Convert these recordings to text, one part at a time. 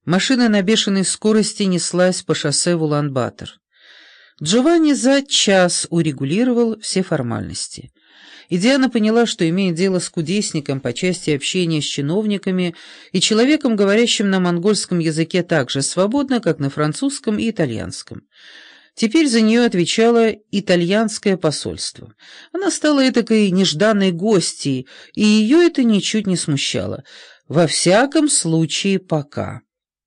Машина на бешеной скорости неслась по шоссе в Улан-Батор. Джованни за час урегулировал все формальности. И Диана поняла, что имеет дело с кудесником по части общения с чиновниками и человеком, говорящим на монгольском языке так же свободно, как на французском и итальянском. Теперь за нее отвечало итальянское посольство. Она стала этакой нежданной гостьей, и ее это ничуть не смущало. Во всяком случае, пока.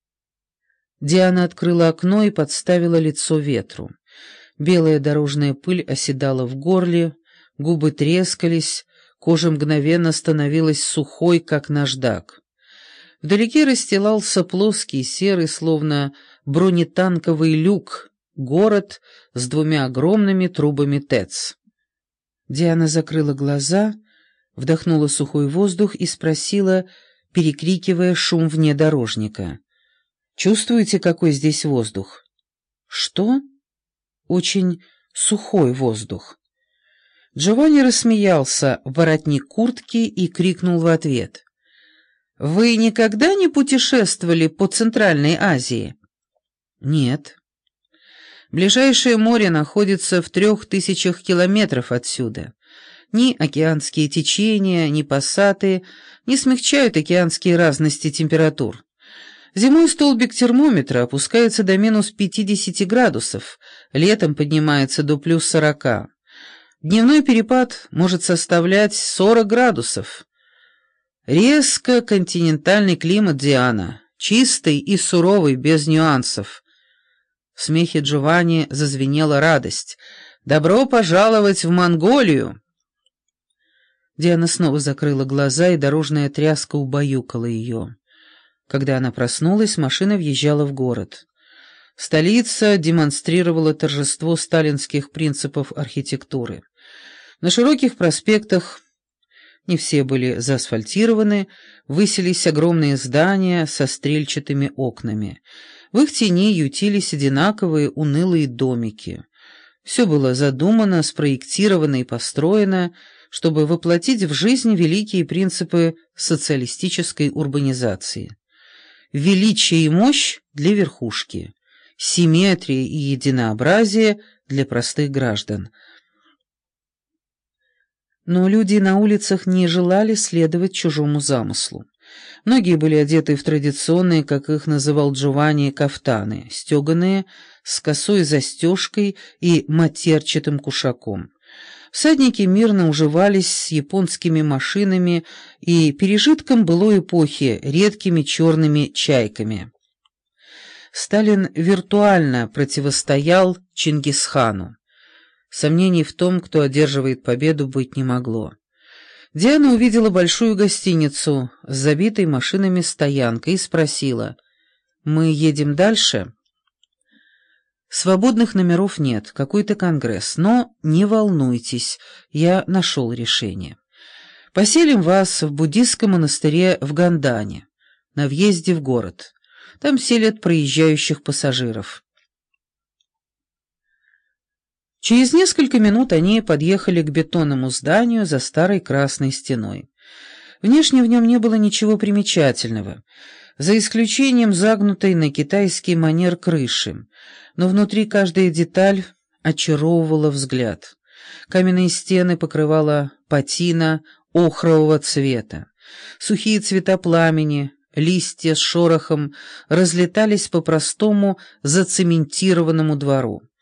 Диана открыла окно и подставила лицо ветру. Белая дорожная пыль оседала в горле, губы трескались, кожа мгновенно становилась сухой, как наждак. Вдалеке расстилался плоский, серый, словно бронетанковый люк, город с двумя огромными трубами ТЭЦ. Диана закрыла глаза, вдохнула сухой воздух и спросила, перекрикивая шум внедорожника: «Чувствуете, какой здесь воздух?» «Что?» «Очень сухой воздух». Джованни рассмеялся в воротник куртки и крикнул в ответ: «Вы никогда не путешествовали по Центральной Азии?» «Нет». Ближайшее море находится в 3000 километров отсюда. Ни океанские течения, ни пассаты не смягчают океанские разности температур. Зимой столбик термометра опускается до минус 50 градусов, летом поднимается до плюс 40. Дневной перепад может составлять 40 градусов. Резко континентальный климат, Диана, чистый и суровый, без нюансов. В смехе Джованни зазвенела радость. «Добро пожаловать в Монголию!» Диана снова закрыла глаза, и дорожная тряска убаюкала ее. Когда она проснулась, машина въезжала в город. Столица демонстрировала торжество сталинских принципов архитектуры. На широких проспектах, не все были заасфальтированы, высились огромные здания со стрельчатыми окнами. В их тени ютились одинаковые унылые домики. Все было задумано, спроектировано и построено, чтобы воплотить в жизнь великие принципы социалистической урбанизации. Величие и мощь для верхушки, симметрия и единообразие для простых граждан. Но люди на улицах не желали следовать чужому замыслу. Многие были одеты в традиционные, как их называл Джованни, кафтаны, стеганые, с косой застежкой и матерчатым кушаком. Всадники мирно уживались с японскими машинами и пережитком былой эпохи, редкими черными чайками. Сталин виртуально противостоял Чингисхану. Сомнений в том, кто одерживает победу, быть не могло. Диана увидела большую гостиницу с забитой машинами стоянкой и спросила: «Мы едем дальше?» «Свободных номеров нет, какой-то конгресс, но не волнуйтесь, я нашел решение. Поселим вас в буддистском монастыре в Гандане, на въезде в город. Там селят проезжающих пассажиров». Через несколько минут они подъехали к бетонному зданию за старой красной стеной. Внешне в нем не было ничего примечательного, за исключением загнутой на китайский манер крыши, но внутри каждая деталь очаровывала взгляд. Каменные стены покрывала патина охрового цвета. Сухие цвета пламени, листья с шорохом разлетались по простому зацементированному двору.